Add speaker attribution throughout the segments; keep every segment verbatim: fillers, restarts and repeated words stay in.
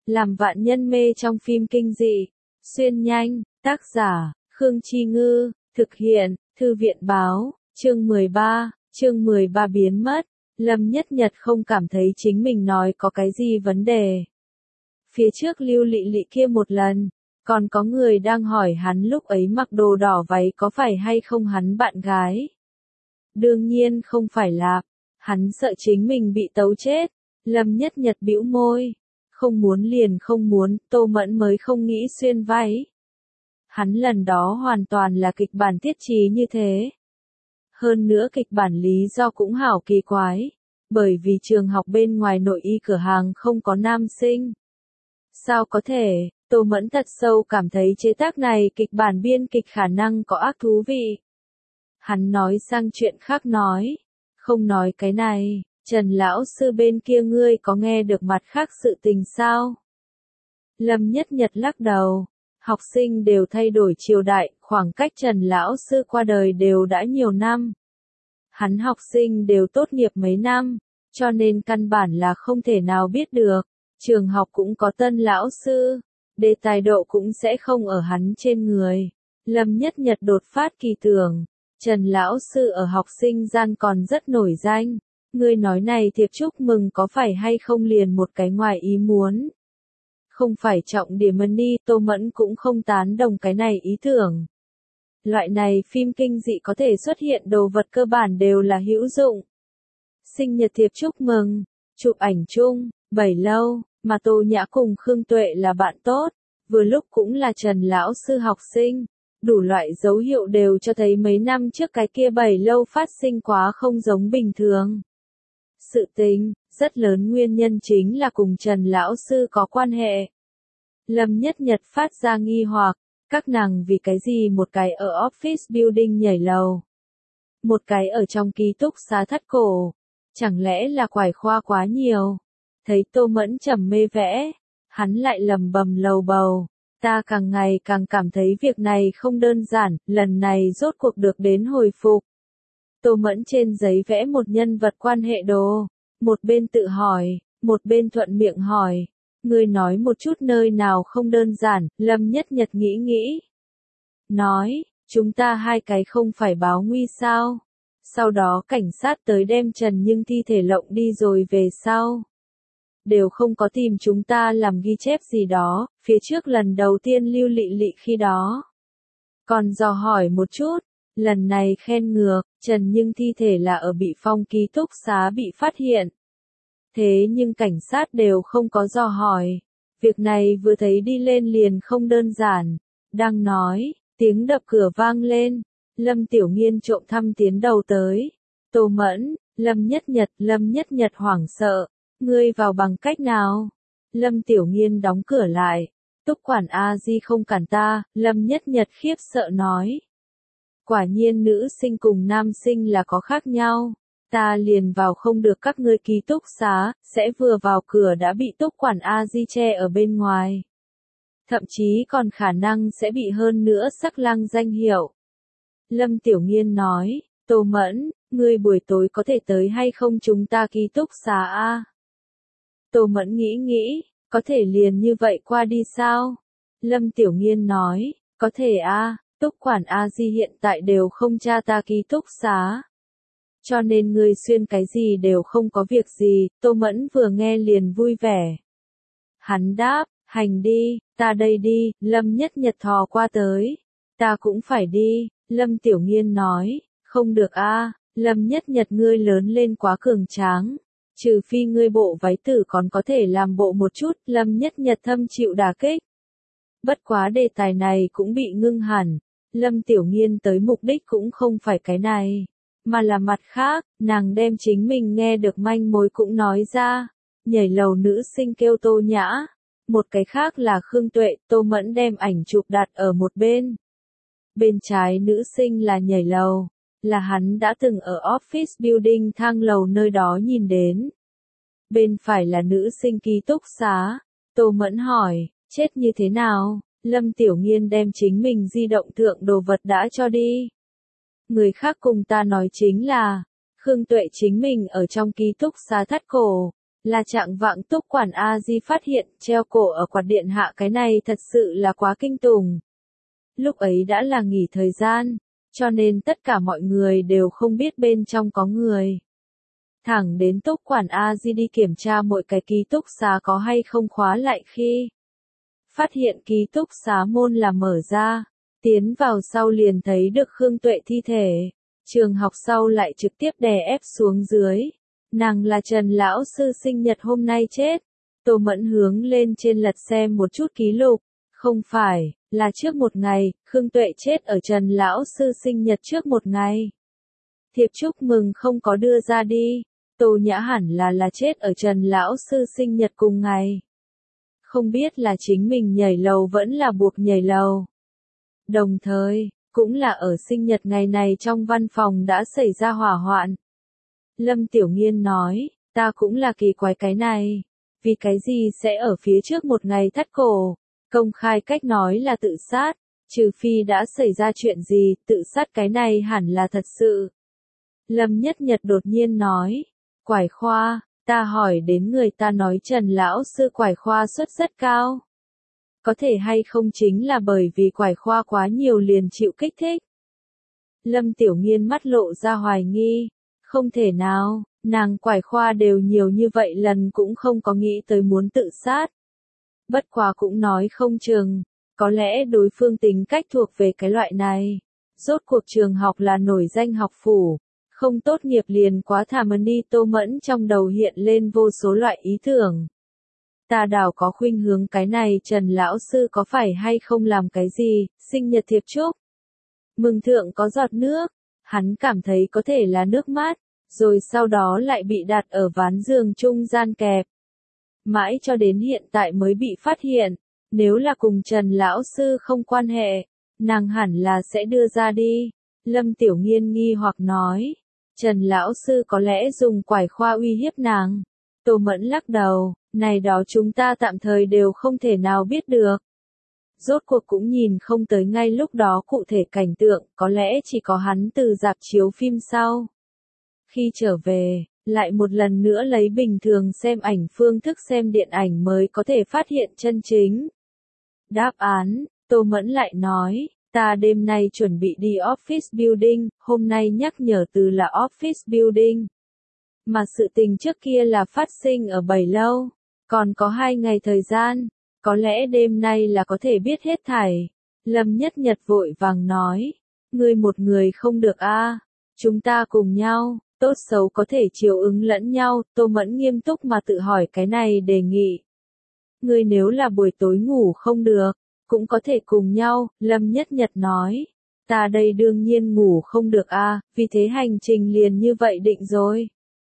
Speaker 1: làm vạn nhân mê trong phim kinh dị. Xuyên nhanh, tác giả, Khương Chi Ngư, thực hiện, Thư viện Báo, chương mười ba, chương mười ba biến mất. Lâm Nhất Nhật không cảm thấy chính mình nói có cái gì vấn đề. Phía trước Lưu Lị Lị kia một lần, còn có người đang hỏi hắn lúc ấy mặc đồ đỏ váy có phải hay không hắn bạn gái. Đương nhiên không phải là, hắn sợ chính mình bị tấu chết. Lâm Nhất Nhật bĩu môi, không muốn liền không muốn, Tô Mẫn mới không nghĩ xuyên váy. Hắn lần đó hoàn toàn là kịch bản tiết trí như thế. Hơn nữa kịch bản lý do cũng hảo kỳ quái, bởi vì trường học bên ngoài nội y cửa hàng không có nam sinh. Sao có thể, Tô Mẫn thật sâu cảm thấy chế tác này kịch bản biên kịch khả năng có ác thú vị. Hắn nói sang chuyện khác nói, không nói cái này, Trần lão sư bên kia ngươi có nghe được mặt khác sự tình sao? Lâm Nhất Nhật lắc đầu, học sinh đều thay đổi triều đại, khoảng cách Trần lão sư qua đời đều đã nhiều năm. Hắn học sinh đều tốt nghiệp mấy năm, cho nên căn bản là không thể nào biết được. Trường học cũng có tân lão sư, đề tài độ cũng sẽ không ở hắn trên người. Lâm Nhất Nhật đột phát kỳ tưởng, Trần lão sư ở học sinh gian còn rất nổi danh. Ngươi nói này thiệp chúc mừng có phải hay không liền một cái ngoài ý muốn. Không phải trọng điểm money, Tô Mẫn cũng không tán đồng cái này ý tưởng. Loại này phim kinh dị có thể xuất hiện đồ vật cơ bản đều là hữu dụng. Sinh nhật thiệp chúc mừng, chụp ảnh chung, bảy lâu, mà Tô Nhã cùng Khương Tuệ là bạn tốt, vừa lúc cũng là Trần lão sư học sinh. Đủ loại dấu hiệu đều cho thấy mấy năm trước cái kia bảy lâu phát sinh quá không giống bình thường. Sự tình, rất lớn nguyên nhân chính là cùng Trần lão sư có quan hệ. Lâm Nhất Nhật phát ra nghi hoặc, các nàng vì cái gì một cái ở office building nhảy lầu, một cái ở trong ký túc xá thắt cổ, chẳng lẽ là quải khoa quá nhiều. Thấy Tô Mẫn trầm mê vẽ, hắn lại lầm bầm lầu bầu, ta càng ngày càng cảm thấy việc này không đơn giản, lần này rốt cuộc được đến hồi phục. Tô Mẫn trên giấy vẽ một nhân vật quan hệ đồ, một bên tự hỏi, một bên thuận miệng hỏi, ngươi nói một chút nơi nào không đơn giản. Lâm Nhất Nhật nghĩ nghĩ, nói, chúng ta hai cái không phải báo nguy sao, sau đó cảnh sát tới đem Trần Nhưng thi thể lộng đi rồi về sau. Đều không có tìm chúng ta làm ghi chép gì đó, phía trước lần đầu tiên Lưu Lị Lị khi đó. Còn dò hỏi một chút, lần này khen ngược, Trần Nhưng thi thể là ở bị phong ký túc xá bị phát hiện. Thế nhưng cảnh sát đều không có dò hỏi. Việc này vừa thấy đi lên liền không đơn giản. Đang nói, tiếng đập cửa vang lên. Lâm Tiểu Nghiên trộm thăm tiến đầu tới. Tô Mẫn, Lâm Nhất Nhật, Lâm Nhất Nhật hoảng sợ. Ngươi vào bằng cách nào? Lâm Tiểu Nghiên đóng cửa lại. Túc quản A Di không cản ta, Lâm Nhất Nhật khiếp sợ nói. Quả nhiên nữ sinh cùng nam sinh là có khác nhau. Ta liền vào không được các ngươi ký túc xá, sẽ vừa vào cửa đã bị Túc quản A Di che ở bên ngoài. Thậm chí còn khả năng sẽ bị hơn nữa sắc lang danh hiệu. Lâm Tiểu Nghiên nói, Tô Mẫn, ngươi buổi tối có thể tới hay không chúng ta ký túc xá a? Tô Mẫn nghĩ nghĩ, có thể liền như vậy qua đi sao? Lâm Tiểu Nghiên nói, có thể a, Túc quản A Di hiện tại đều không tra ta ký túc xá. Cho nên ngươi xuyên cái gì đều không có việc gì. Tô Mẫn vừa nghe liền vui vẻ. Hắn đáp, hành đi, ta đây đi. Lâm Nhất Nhật thò qua tới. Ta cũng phải đi. Lâm Tiểu Nghiên nói, không được a, Lâm Nhất Nhật ngươi lớn lên quá cường tráng. Trừ phi ngươi bộ váy tử còn có thể làm bộ một chút. Lâm Nhất Nhật thâm chịu đả kích. Bất quá đề tài này cũng bị ngưng hẳn. Lâm Tiểu Nghiên tới mục đích cũng không phải cái này, mà là mặt khác. Nàng đem chính mình nghe được manh mối cũng nói ra. Nhảy lầu nữ sinh kêu Tô Nhã, một cái khác là Khương Tuệ. Tô Mẫn đem ảnh chụp đặt ở một bên. Bên trái nữ sinh là nhảy lầu, là hắn đã từng ở office building thang lầu nơi đó nhìn đến. Bên phải là nữ sinh ký túc xá. Tô Mẫn hỏi, chết như thế nào? Lâm Tiểu Nghiên đem chính mình di động thượng đồ vật đã cho đi. Người khác cùng ta nói chính là, Khương Tuệ chính mình ở trong ký túc xá thắt cổ, Là trạng vạng Túc Quản A Di phát hiện treo cổ ở quạt điện hạ cái này thật sự là quá kinh tủng. Lúc ấy đã là nghỉ thời gian, cho nên tất cả mọi người đều không biết bên trong có người. Thẳng đến Túc Quản A Di đi kiểm tra mỗi cái ký túc xá có hay không khóa lại khi phát hiện ký túc xá môn là mở ra, tiến vào sau liền thấy được Khương Tuệ thi thể. Trường học sau lại trực tiếp đè ép xuống dưới. Nàng là Trần lão sư sinh nhật hôm nay chết. Tô Mẫn hướng lên trên lật xem một chút ký lục. Không phải, là trước một ngày, Khương Tuệ chết ở Trần lão sư sinh nhật trước một ngày. Thiệp chúc mừng không có đưa ra đi. Tô Nhã hẳn là là chết ở Trần lão sư sinh nhật cùng ngày. Không biết là chính mình nhảy lầu vẫn là buộc nhảy lầu. Đồng thời, cũng là ở sinh nhật ngày này trong văn phòng đã xảy ra hỏa hoạn. Lâm Tiểu Nghiên nói, ta cũng là kỳ quái cái này. Vì cái gì sẽ ở phía trước một ngày thắt cổ, công khai cách nói là tự sát, trừ phi đã xảy ra chuyện gì, tự sát cái này hẳn là thật sự. Lâm Nhất Nhật đột nhiên nói, quải khoa, ta hỏi đến người ta nói Trần lão sư quải khoa suất rất cao. Có thể hay không chính là bởi vì quải khoa quá nhiều liền chịu kích thích. Lâm Tiểu Nghiên mắt lộ ra hoài nghi, không thể nào, nàng quải khoa đều nhiều như vậy lần cũng không có nghĩ tới muốn tự sát. Bất quá cũng nói không chừng, có lẽ đối phương tính cách thuộc về cái loại này. Rốt cuộc trường học là nổi danh học phủ, không tốt nghiệp liền quá thả mần đi. Tô Mẫn trong đầu hiện lên vô số loại ý tưởng. Ta đảo có khuynh hướng cái này Trần lão sư có phải hay không làm cái gì, sinh nhật thiệp chúc. Mừng thượng có giọt nước, hắn cảm thấy có thể là nước mát, rồi sau đó lại bị đặt ở ván giường trung gian kẹp. Mãi cho đến hiện tại mới bị phát hiện, nếu là cùng Trần lão sư không quan hệ, nàng hẳn là sẽ đưa ra đi. Lâm Tiểu Nghiên nghi hoặc nói, Trần lão sư có lẽ dùng quải khoa uy hiếp nàng. Tô Mẫn lắc đầu, này đó chúng ta tạm thời đều không thể nào biết được. Rốt cuộc cũng nhìn không tới ngay lúc đó cụ thể cảnh tượng, có lẽ chỉ có hắn từ rạp chiếu phim sau. Khi trở về, lại một lần nữa lấy bình thường xem ảnh phương thức xem điện ảnh mới có thể phát hiện chân chính đáp án. Tô Mẫn lại nói, ta đêm nay chuẩn bị đi office building, hôm nay nhắc nhở từ là office building. Mà sự tình trước kia là phát sinh ở Bảy Lâu, còn có hai ngày thời gian, có lẽ đêm nay là có thể biết hết thảy. Lâm Nhất Nhật vội vàng nói, ngươi một người không được a, chúng ta cùng nhau, tốt xấu có thể chiều ứng lẫn nhau. Tô Mẫn nghiêm túc mà tự hỏi cái này đề nghị. Ngươi nếu là buổi tối ngủ không được, cũng có thể cùng nhau. Lâm Nhất Nhật nói, ta đây đương nhiên ngủ không được a, vì thế hành trình liền như vậy định rồi.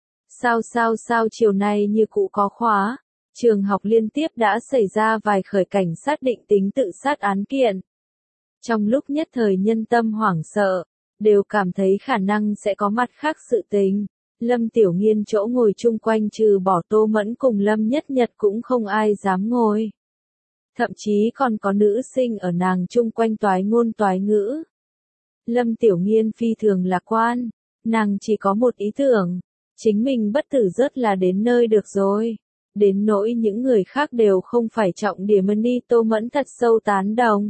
Speaker 1: Sao sao sao chiều nay như cũ có khóa, trường học liên tiếp đã xảy ra vài khởi cảnh sát định tính tự sát án kiện. Trong lúc nhất thời nhân tâm hoảng sợ, đều cảm thấy khả năng sẽ có mặt khác sự tình. Lâm Tiểu Nghiên chỗ ngồi chung quanh trừ bỏ Tô Mẫn cùng Lâm Nhất Nhật cũng không ai dám ngồi. Thậm chí còn có nữ sinh ở nàng chung quanh toái ngôn toái ngữ. Lâm Tiểu Nghiên phi thường lạc quan, nàng chỉ có một ý tưởng, chính mình bất tử rất là đến nơi được rồi. Đến nỗi những người khác đều không phải trọng điểm đi. Tô Mẫn thật sâu tán đồng.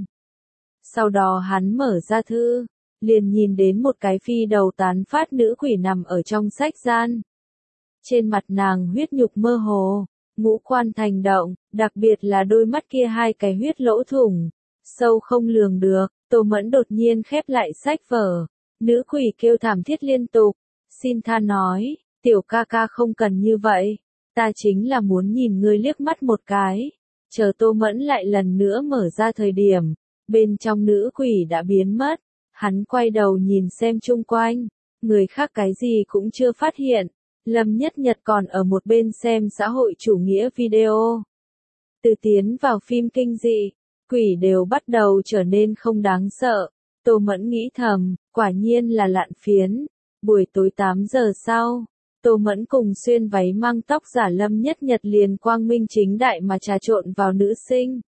Speaker 1: Sau đó hắn mở ra thư, liền nhìn đến một cái phi đầu tán phát nữ quỷ nằm ở trong sách gian. Trên mặt nàng huyết nhục mơ hồ, ngũ quan thành động, đặc biệt là đôi mắt kia hai cái huyết lỗ thủng, sâu không lường được. Tô Mẫn đột nhiên khép lại sách vở, nữ quỷ kêu thảm thiết liên tục, xin tha nói, tiểu ca ca không cần như vậy, ta chính là muốn nhìn ngươi liếc mắt một cái. Chờ Tô Mẫn lại lần nữa mở ra thời điểm, bên trong nữ quỷ đã biến mất. Hắn quay đầu nhìn xem chung quanh, người khác cái gì cũng chưa phát hiện. Lâm Nhất Nhật còn ở một bên xem xã hội chủ nghĩa video. Từ tiến vào phim kinh dị, quỷ đều bắt đầu trở nên không đáng sợ. Tô Mẫn nghĩ thầm, quả nhiên là lạn phiến. Buổi tối tám giờ sau, Tô Mẫn cùng xuyên váy mang tóc giả Lâm Nhất Nhật liền quang minh chính đại mà trà trộn vào nữ sinh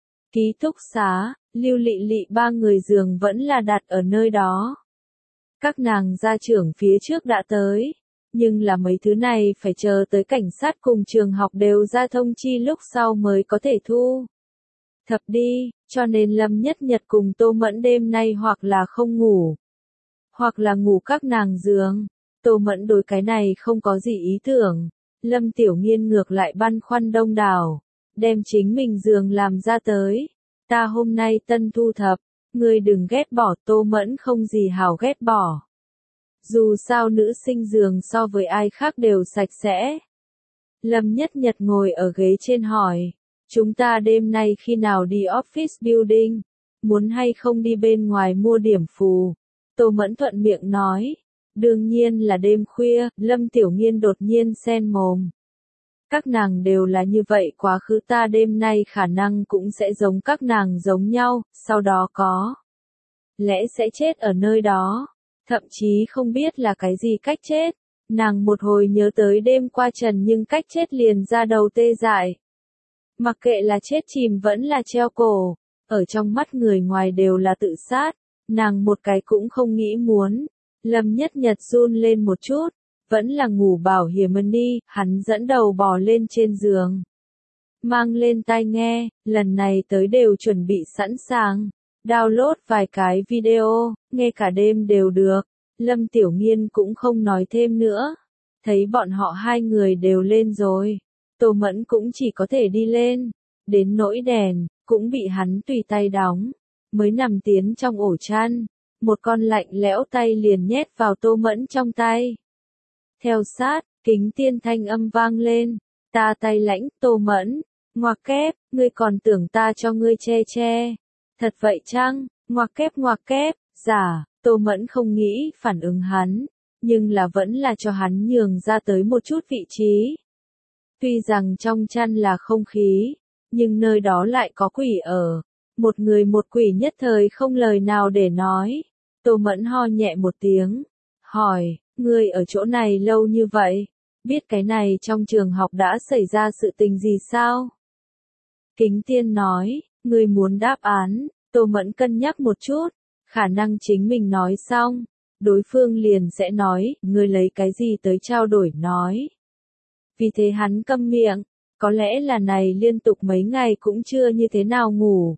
Speaker 1: ký túc xá. Lưu Lị Lị ba người giường vẫn là đặt ở nơi đó. Các nàng gia trưởng phía trước đã tới, nhưng là mấy thứ này phải chờ tới cảnh sát cùng trường học đều ra thông chi lúc sau mới có thể thu thập đi, cho nên Lâm Nhất Nhật cùng Tô Mẫn đêm nay hoặc là không ngủ, hoặc là ngủ các nàng giường. Tô Mẫn đối cái này không có gì ý tưởng, Lâm Tiểu Nghiên ngược lại băn khoăn đông đảo, đem chính mình giường làm ra tới. Ta hôm nay tân thu thập, ngươi đừng ghét bỏ. Tô Mẫn không gì hảo ghét bỏ. Dù sao nữ sinh giường so với ai khác đều sạch sẽ. Lâm Nhất Nhật ngồi ở ghế trên hỏi, chúng ta đêm nay khi nào đi office building, muốn hay không đi bên ngoài mua điểm phù? Tô Mẫn thuận miệng nói, đương nhiên là đêm khuya. Lâm Tiểu Nghiên đột nhiên xen mồm. Các nàng đều là như vậy, quá khứ ta đêm nay khả năng cũng sẽ giống các nàng giống nhau, sau đó có lẽ sẽ chết ở nơi đó, thậm chí không biết là cái gì cách chết. Nàng một hồi nhớ tới đêm qua Trần nhưng cách chết liền ra đầu tê dại. Mặc kệ là chết chìm vẫn là treo cổ, ở trong mắt người ngoài đều là tự sát, nàng một cái cũng không nghĩ muốn. Lâm Nhất Nhật run lên một chút, vẫn là ngủ bảo hiểm đi. Hắn dẫn đầu bò lên trên giường, mang lên tai nghe, lần này tới đều chuẩn bị sẵn sàng, download vài cái video, nghe cả đêm đều được. Lâm Tiểu Nghiên cũng không nói thêm nữa, thấy bọn họ hai người đều lên rồi, Tô Mẫn cũng chỉ có thể đi lên, đến nỗi đèn, cũng bị hắn tùy tay đóng, mới nằm tiến trong ổ chăn, một con lạnh lẽo tay liền nhét vào Tô Mẫn trong tay. Theo sát, kính tiên thanh âm vang lên, ta tay lãnh. Tô Mẫn, ngoặc kép, ngươi còn tưởng ta cho ngươi che che. Thật vậy chăng? Ngoặc kép ngoặc kép, giả. Tô Mẫn không nghĩ phản ứng hắn, nhưng là vẫn là cho hắn nhường ra tới một chút vị trí. Tuy rằng trong chăn là không khí, nhưng nơi đó lại có quỷ ở. Một người một quỷ nhất thời không lời nào để nói. Tô Mẫn ho nhẹ một tiếng, hỏi, ngươi ở chỗ này lâu như vậy, biết cái này trong trường học đã xảy ra sự tình gì sao? Kính tiên nói, ngươi muốn đáp án. Tô Mẫn cân nhắc một chút, khả năng chính mình nói xong, đối phương liền sẽ nói, ngươi lấy cái gì tới trao đổi nói. Vì thế hắn câm miệng, có lẽ là này liên tục mấy ngày cũng chưa như thế nào ngủ.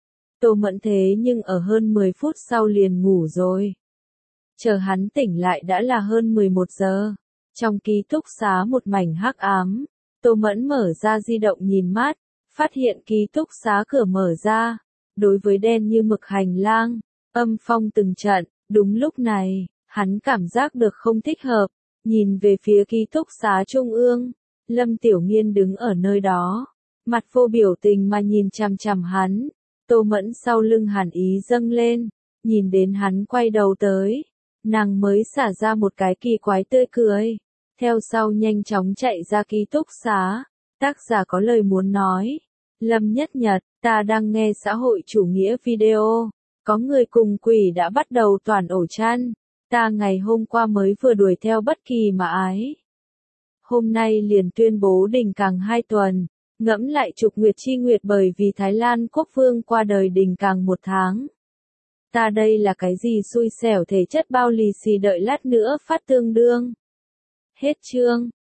Speaker 1: Tô Mẫn thế nhưng ở hơn mười phút sau liền ngủ rồi. Chờ hắn tỉnh lại đã là hơn mười một giờ. Trong ký túc xá một mảnh hắc ám, Tô Mẫn mở ra di động nhìn mát, phát hiện ký túc xá cửa mở ra. Đối với đen như mực hành lang, âm phong từng trận, đúng lúc này, hắn cảm giác được không thích hợp, nhìn về phía ký túc xá trung ương, Lâm Tiểu Nghiên đứng ở nơi đó, mặt vô biểu tình mà nhìn chằm chằm hắn. Tô Mẫn sau lưng hàn ý dâng lên, nhìn đến hắn quay đầu tới, nàng mới xả ra một cái kỳ quái tươi cười, theo sau nhanh chóng chạy ra ký túc xá. Tác giả có lời muốn nói, Lâm Nhất Nhật, ta đang nghe xã hội chủ nghĩa video, có người cùng quỷ đã bắt đầu toàn ổ chăn, ta ngày hôm qua mới vừa đuổi theo bất kỳ mà ái. Hôm nay liền tuyên bố đình càng hai tuần, ngẫm lại trục nguyệt chi nguyệt bởi vì Thái Lan quốc vương qua đời đình càng một tháng. Ta đây là cái gì xui xẻo thể chất bao lì xì đợi lát nữa phát tương đương. Hết chương.